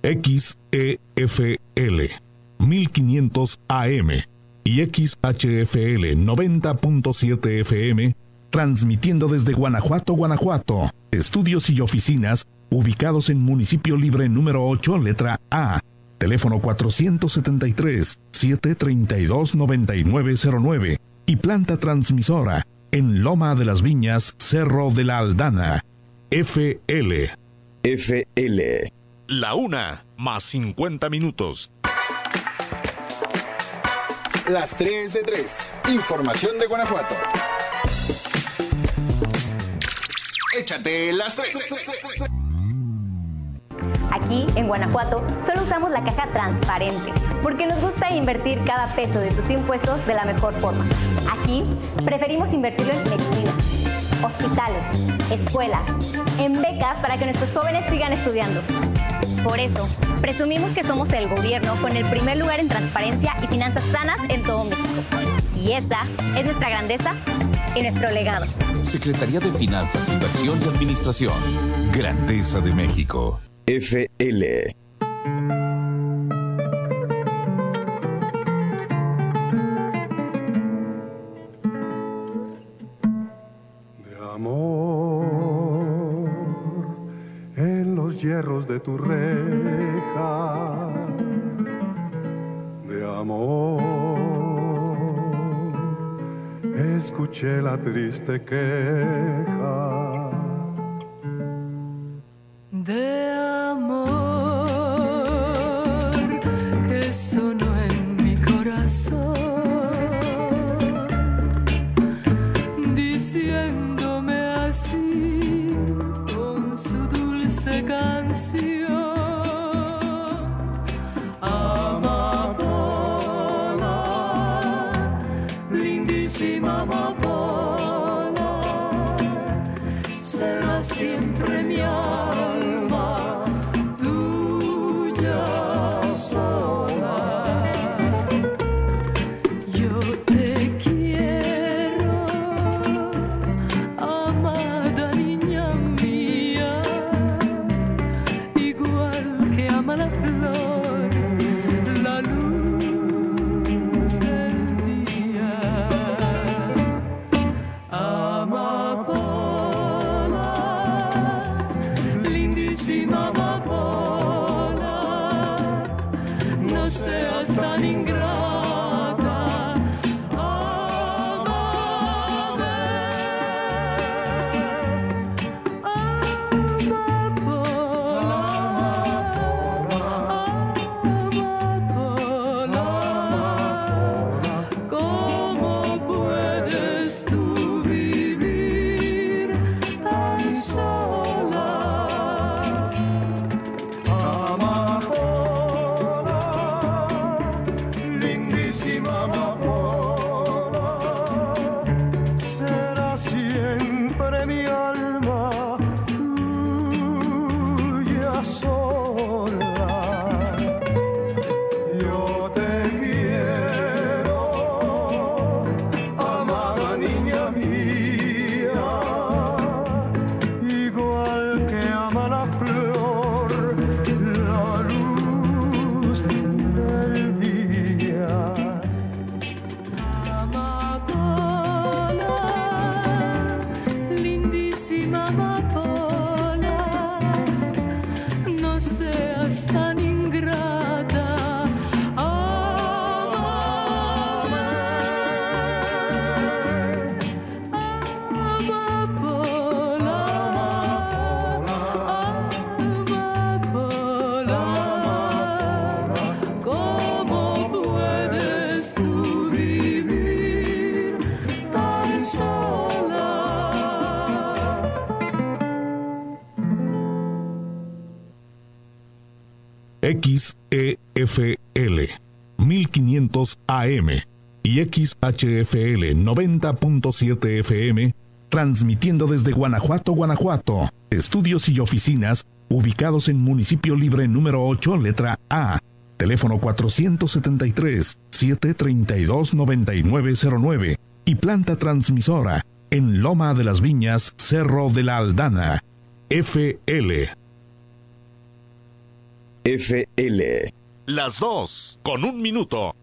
XEFL 1500 AM y XHFL 90.7 FM, transmitiendo desde Guanajuato, Guanajuato. Estudios y oficinas ubicados en Municipio Libre número 8, letra A. Teléfono 472-732-9909 y planta transmisora en Loma de las Viñas, Cerro de la Aldana. FL. La 1:50 minutos. Las 3 de 3. Información de Guanajuato. Échate las 3. Aquí, en Guanajuato, solo usamos la caja transparente, porque nos gusta invertir cada peso de tus impuestos de la mejor forma. Aquí, preferimos invertirlo en medicinas, hospitales, escuelas, en becas para que nuestros jóvenes sigan estudiando. Por eso, presumimos que somos el gobierno con el primer lugar en transparencia y finanzas sanas en todo México. Y esa es nuestra grandeza y nuestro legado. Secretaría de Finanzas, Inversión y Administración. Grandeza de México. FL. De amor en los hierros de tu reja, de amor escuché la triste queja. De amor que sonó en mi corazón, diciéndome así con su dulce canción: amapola, lindísima amapola, será siempre mi alma, tuya sola. Yo te quiero, amada niña mía, igual que ama la flor, la luz del día. Amapola, lindísima amapola, no seas tan ingrata, amame. Amapola, ¿cómo puedes tú vivir tan sola? Amapola, lindísima amapola, será siempre mi alma, tuya sola. Yo te quiero, amada niña mía, igual que ama la flor, la luz del día. Amapola, lindísima amapola, no seas tan ingrata, amame. Amapola, amapola, ¿cómo puedes tú vivir tan sola? XEFL 1500 AM y XHFL 90.7 FM, transmitiendo desde Guanajuato, Guanajuato. Estudios y oficinas ubicados en Municipio Libre número 8, letra A. Teléfono 473-732-9909 y planta transmisora en Loma de las Viñas, Cerro de la Aldana. FL. FL. Las 2 con 1 minuto.